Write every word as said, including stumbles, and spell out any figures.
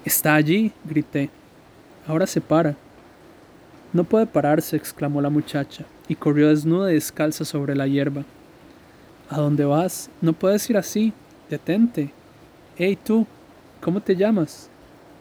Está allí, grité. Ahora se para. No puede pararse, exclamó la muchacha, y corrió desnuda y descalza sobre la hierba. ¿A dónde vas? No puedes ir así. Detente. Hey tú, ¿cómo te llamas?